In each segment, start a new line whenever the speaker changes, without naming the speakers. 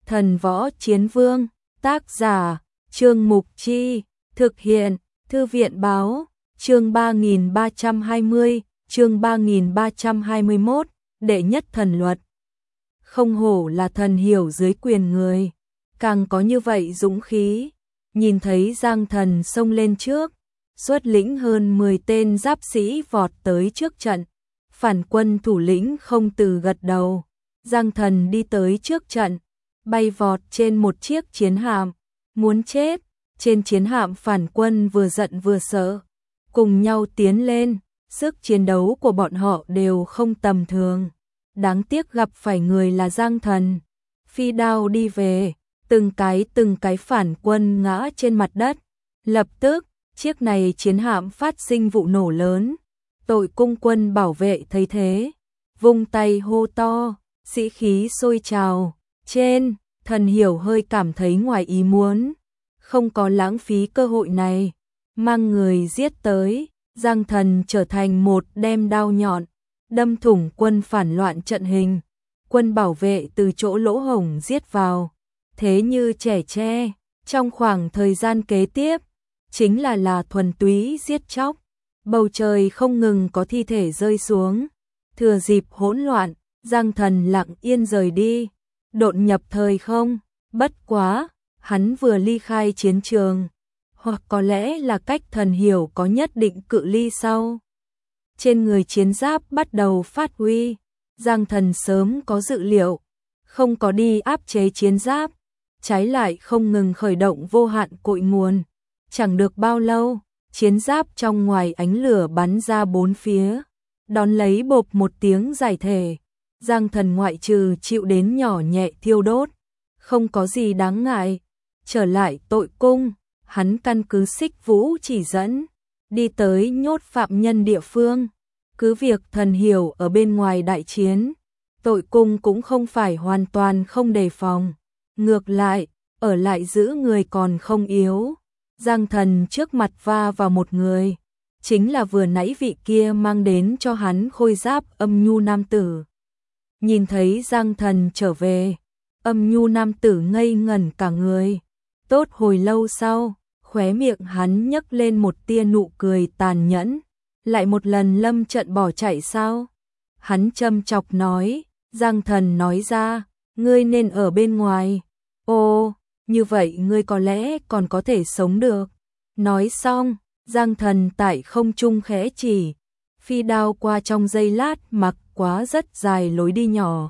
Thần Võ Chiến Vương, tác giả, Trương Mục Chi, thực hiện, Thư viện Báo, chương 3320, chương 3321, đệ nhất thần luật. Không hổ là thần hiểu dưới quyền người, càng có như vậy dũng khí. Nhìn thấy Giang Thần xông lên trước, xuất lĩnh hơn 10 tên giáp sĩ vọt tới trước trận. Phản quân thủ lĩnh không từ gật đầu. Giang Thần đi tới trước trận, bay vọt trên một chiếc chiến hạm, muốn chết. Trên chiến hạm phản quân vừa giận vừa sợ, cùng nhau tiến lên, sức chiến đấu của bọn họ đều không tầm thường. Đáng tiếc gặp phải người là Giang Thần. Phi đao đi về, từng cái phản quân ngã trên mặt đất. Lập tức, chiếc này chiến hạm phát sinh vụ nổ lớn. Tội cung quân bảo vệ thấy thế, vung tay hô to, sĩ khí sôi trào. Trên, Thần Hiểu hơi cảm thấy ngoài ý muốn, không có lãng phí cơ hội này, mang người giết tới. Giang Thần trở thành một đem đao nhọn, đâm thủng quân phản loạn trận hình. Quân bảo vệ từ chỗ lỗ hổng giết vào, thế như trẻ tre. Trong khoảng thời gian kế tiếp, chính là thuần túy giết chóc. Bầu trời không ngừng có thi thể rơi xuống. Thừa dịp hỗn loạn, Giang Thần lặng yên rời đi, độn nhập thời không. Bất quá, hắn vừa ly khai chiến trường, hoặc có lẽ là cách Thần Hiểu có nhất định cự ly sau. Trên người chiến giáp bắt đầu phát huy. Giang Thần sớm có dự liệu, không có đi áp chế chiến giáp, trái lại không ngừng khởi động vô hạn cội nguồn. Chẳng được bao lâu, chiến giáp trong ngoài ánh lửa bắn ra bốn phía, đón lấy bộp một tiếng giải thể. Giang Thần ngoại trừ chịu đến nhỏ nhẹ thiêu đốt, không có gì đáng ngại. Trở lại tội cung, hắn căn cứ Xích Vũ chỉ dẫn, đi tới nhốt phạm nhân địa phương. Cứ việc Thần Hiểu ở bên ngoài đại chiến, tội cung cũng không phải hoàn toàn không đề phòng. Ngược lại, ở lại giữ người còn không yếu. Giang Thần trước mặt va vào một người, chính là vừa nãy vị kia mang đến cho hắn khôi giáp âm nhu nam tử. Nhìn thấy Giang Thần trở về, âm nhu nam tử ngây ngẩn cả người. Tốt hồi lâu sau, khóe miệng hắn nhấc lên một tia nụ cười tàn nhẫn. Lại một lần lâm trận bỏ chạy sao? Hắn châm chọc nói. Giang Thần nói ra, ngươi nên ở bên ngoài. Ồ, như vậy ngươi có lẽ còn có thể sống được. Nói xong, Giang Thần tại không trung khẽ chỉ, phi đao qua trong giây lát mặc quá rất dài lối đi nhỏ.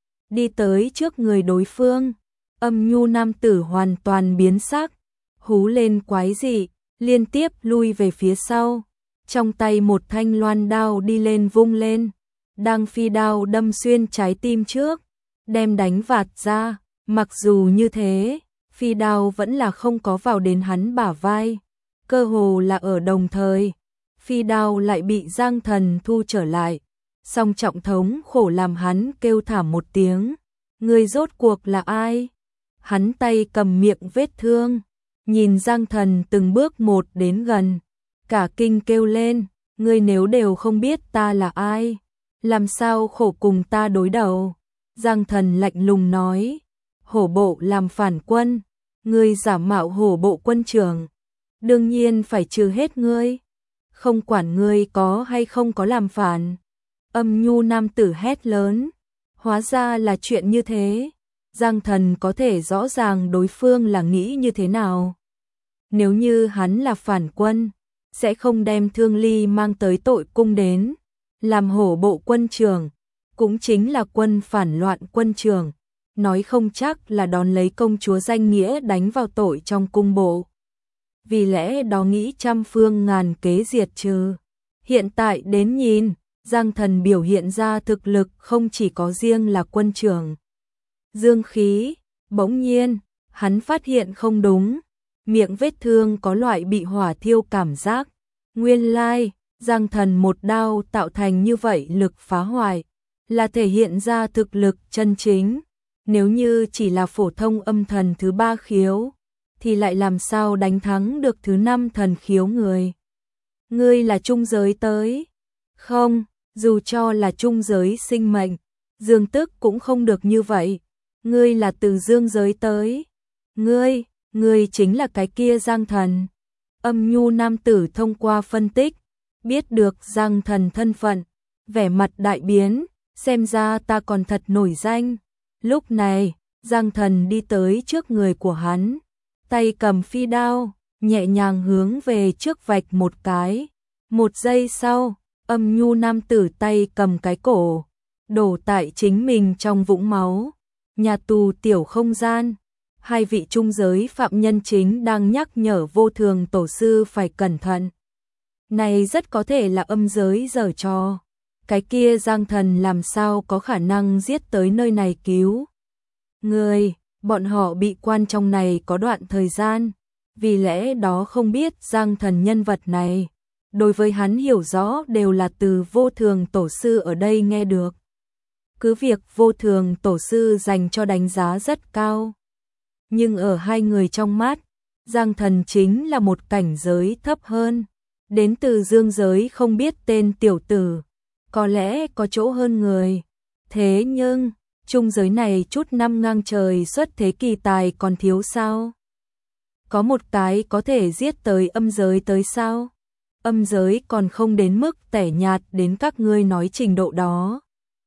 Đi tới trước người đối phương, âm nhu nam tử hoàn toàn biến sắc, hú lên quái dị, liên tiếp lui về phía sau. Trong tay một thanh loan đao đi lên vung lên, đang phi đao đâm xuyên trái tim trước, đem đánh vạt ra. Mặc dù như thế, phi đao vẫn là không có vào đến hắn bả vai, cơ hồ là ở đồng thời. Phi đao lại bị Giang Thần thu trở lại, song trọng thống khổ làm hắn kêu thảm một tiếng. Người rốt cuộc là ai? Hắn tay cầm miệng vết thương, nhìn Giang Thần từng bước một đến gần, cả kinh kêu lên, ngươi nếu đều không biết ta là ai, làm sao khổ cùng ta đối đầu? Giang Thần lạnh lùng nói, hổ bộ làm phản quân, ngươi giả mạo hổ bộ quân trưởng, đương nhiên phải trừ hết ngươi, không quản ngươi có hay không có làm phản. Âm nhu nam tử hét lớn, hóa ra là chuyện như thế. Giang Thần có thể rõ ràng đối phương là nghĩ như thế nào. Nếu như hắn là phản quân, sẽ không đem Thương Ly mang tới tội cung đến, làm hổ bộ quân trưởng, cũng chính là quân phản loạn quân trưởng, nói không chắc là đón lấy công chúa danh nghĩa đánh vào tội trong cung bộ. Vì lẽ đó nghĩ trăm phương ngàn kế diệt trừ. Hiện tại đến nhìn, Giang Thần biểu hiện ra thực lực không chỉ có riêng là quân trưởng. Dương khí, bỗng nhiên, hắn phát hiện không đúng, miệng vết thương có loại bị hỏa thiêu cảm giác. Nguyên lai, Giang Thần một đao tạo thành như vậy lực phá hoại, là thể hiện ra thực lực chân chính. Nếu như chỉ là phổ thông âm thần thứ 3 khiếu, thì lại làm sao đánh thắng được thứ 5 thần khiếu người? Ngươi là trung giới tới? Không, dù cho là trung giới sinh mệnh, Dương Tức cũng không được như vậy. ngươi là từ dương giới tới. Ngươi chính là cái kia Giang Thần. Âm nhu nam tử thông qua phân tích, biết được Giang Thần thân phận, vẻ mặt đại biến, xem ra ta còn thật nổi danh. Lúc này, Giang Thần đi tới trước người của hắn, tay cầm phi đao, nhẹ nhàng hướng về trước vạch một cái. Một giây sau, âm nhu nam tử tay cầm cái cổ, đổ tại chính mình trong vũng máu. Nhà tù tiểu không gian, hai vị trung giới phạm nhân chính đang nhắc nhở Vô Thường tổ sư phải cẩn thận. Này rất có thể là âm giới giở trò. Cái kia Giang Thần làm sao có khả năng giết tới nơi này cứu người, bọn họ bị quan trong này có đoạn thời gian, vì lẽ đó không biết Giang Thần nhân vật này. Đối với hắn hiểu rõ đều là từ Vô Thường tổ sư ở đây nghe được. Cứ việc Vô Thường tổ sư dành cho đánh giá rất cao, nhưng ở hai người trong mắt, Giang Thần chính là một cảnh giới thấp hơn. Đến từ dương giới không biết tên tiểu tử, có lẽ có chỗ hơn người. Thế nhưng, trung giới này chút năm ngang trời xuất thế kỳ tài còn thiếu sao? Có một cái có thể giết tới âm giới tới sao? Âm giới còn không đến mức tẻ nhạt đến các ngươi nói trình độ đó.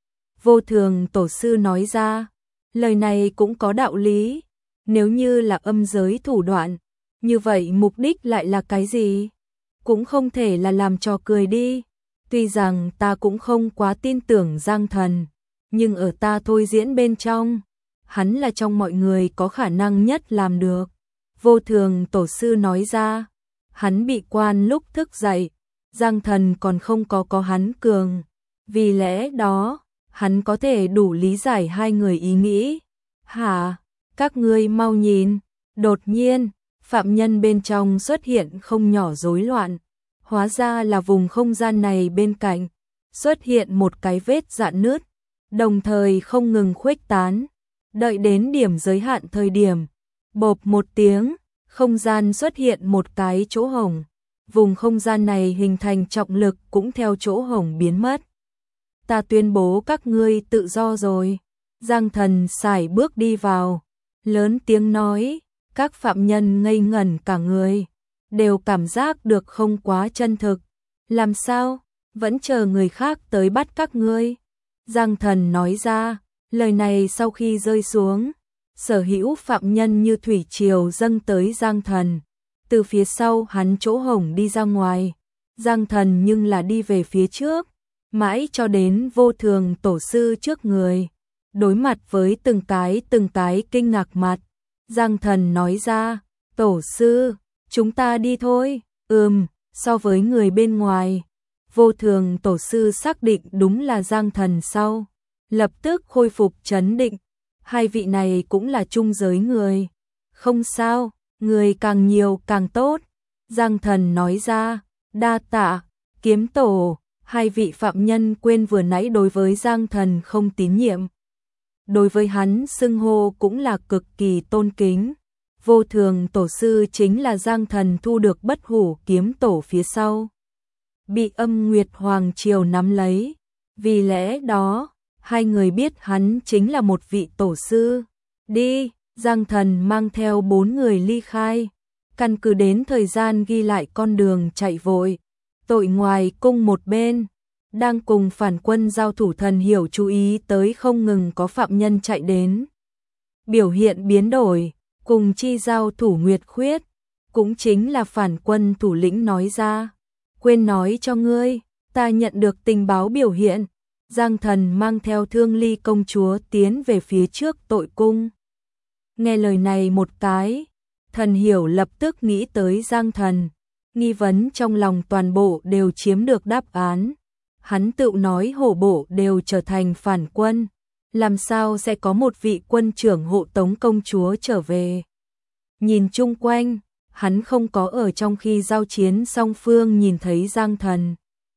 Vô Thường tổ sư nói ra, lời này cũng có đạo lý. Nếu như là âm giới thủ đoạn, như vậy mục đích lại là cái gì? Cũng không thể là làm trò cười đi. Tuy rằng ta cũng không quá tin tưởng Giang Thần, nhưng ở ta thôi diễn bên trong, hắn là trong mọi người có khả năng nhất làm được. Vô Thường tổ sư nói ra, hắn bị quan lúc thức dậy, Giang Thần còn không có hắn cường. Vì lẽ đó, hắn có thể đủ lý giải hai người ý nghĩ. Hả? Các ngươi mau nhìn, đột nhiên, phạm nhân bên trong xuất hiện không nhỏ rối loạn. Hóa ra là vùng không gian này bên cạnh, xuất hiện một cái vết rạn nứt, đồng thời không ngừng khuếch tán. Đợi đến điểm giới hạn thời điểm, bộp một tiếng, không gian xuất hiện một cái chỗ hổng. Vùng không gian này hình thành trọng lực cũng theo chỗ hổng biến mất. Ta tuyên bố các ngươi tự do rồi. Giang Thần sải bước đi vào, lớn tiếng nói, các phạm nhân ngây ngẩn cả người, đều cảm giác được không quá chân thực. Làm sao? Vẫn chờ người khác tới bắt các ngươi. Giang Thần nói ra, lời này sau khi rơi xuống, sở hữu phạm nhân như thủy triều dâng tới Giang Thần. Từ phía sau hắn chỗ hổng đi ra ngoài, Giang Thần nhưng là đi về phía trước, mãi cho đến Vô Thường tổ sư trước người. Đối mặt với từng cái kinh ngạc mặt, Giang Thần nói ra, tổ sư, chúng ta đi thôi. So với người bên ngoài, Vô Thường tổ sư xác định đúng là Giang Thần sau, lập tức khôi phục trấn định. Hai vị này cũng là trung giới người. Không sao, người càng nhiều càng tốt. Giang Thần nói ra, đa tạ, kiếm tổ. Hai vị phạm nhân quên vừa nãy đối với Giang Thần không tín nhiệm. Đối với hắn xưng hô cũng là cực kỳ tôn kính. Vô Thường tổ sư chính là Giang Thần thu được Bất Hủ kiếm tổ phía sau, bị Âm Nguyệt Hoàng Triều nắm lấy. Vì lẽ đó, hai người biết hắn chính là một vị tổ sư. Đi, Giang Thần mang theo 4 người ly khai, căn cứ đến thời gian ghi lại con đường chạy vội. Tội ngoài cung một bên, đang cùng phản quân giao thủ Thần Hiểu chú ý tới không ngừng có phạm nhân chạy đến. Biểu hiện biến đổi, cùng chi giao thủ Nguyệt Khuyết, cũng chính là phản quân thủ lĩnh nói ra. Quên nói cho ngươi, ta nhận được tình báo biểu hiện. Giang Thần mang theo Thương Ly công chúa tiến về phía trước tội cung. Nghe lời này một cái, Thần Hiểu lập tức nghĩ tới Giang Thần. Nghi vấn trong lòng toàn bộ đều chiếm được đáp án. Hắn tự nói hổ bộ đều trở thành phản quân, làm sao sẽ có một vị quân trưởng hộ tống công chúa trở về. Nhìn chung quanh, hắn không có ở trong khi giao chiến song phương nhìn thấy Giang Thần.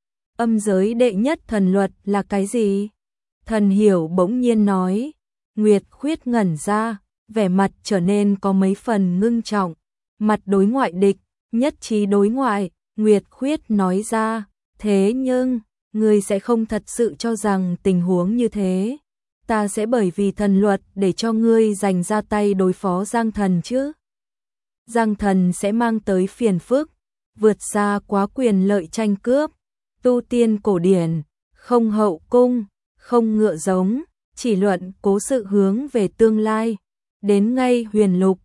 Âm giới đệ nhất thần luật là cái gì? Thần Hiểu bỗng nhiên nói. Nguyệt Khuyết ngẩn ra, vẻ mặt trở nên có mấy phần ngưng trọng. Mặt đối ngoại địch, nhất trí đối ngoại. Nguyệt Khuyết nói ra, thế nhưng, ngươi sẽ không thật sự cho rằng tình huống như thế ta sẽ bởi vì thần luật để cho ngươi giành ra tay đối phó Giang Thần chứ? Giang Thần sẽ mang tới phiền phức, vượt xa quá quyền lợi tranh cướp, tu tiên cổ điển, không hậu cung, không ngựa giống, chỉ luận cố sự hướng về tương lai. Đến ngay huyền lục,